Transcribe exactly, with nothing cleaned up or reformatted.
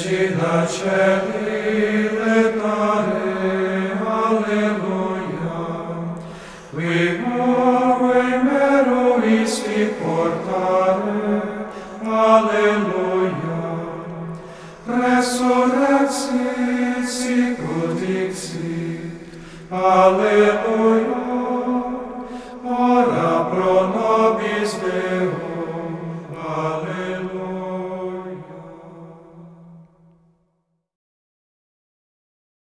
Decida celi letare, alleluia. Qui morve meruisti portare, alleluia. Resurrexit sicut dixit, alleluia.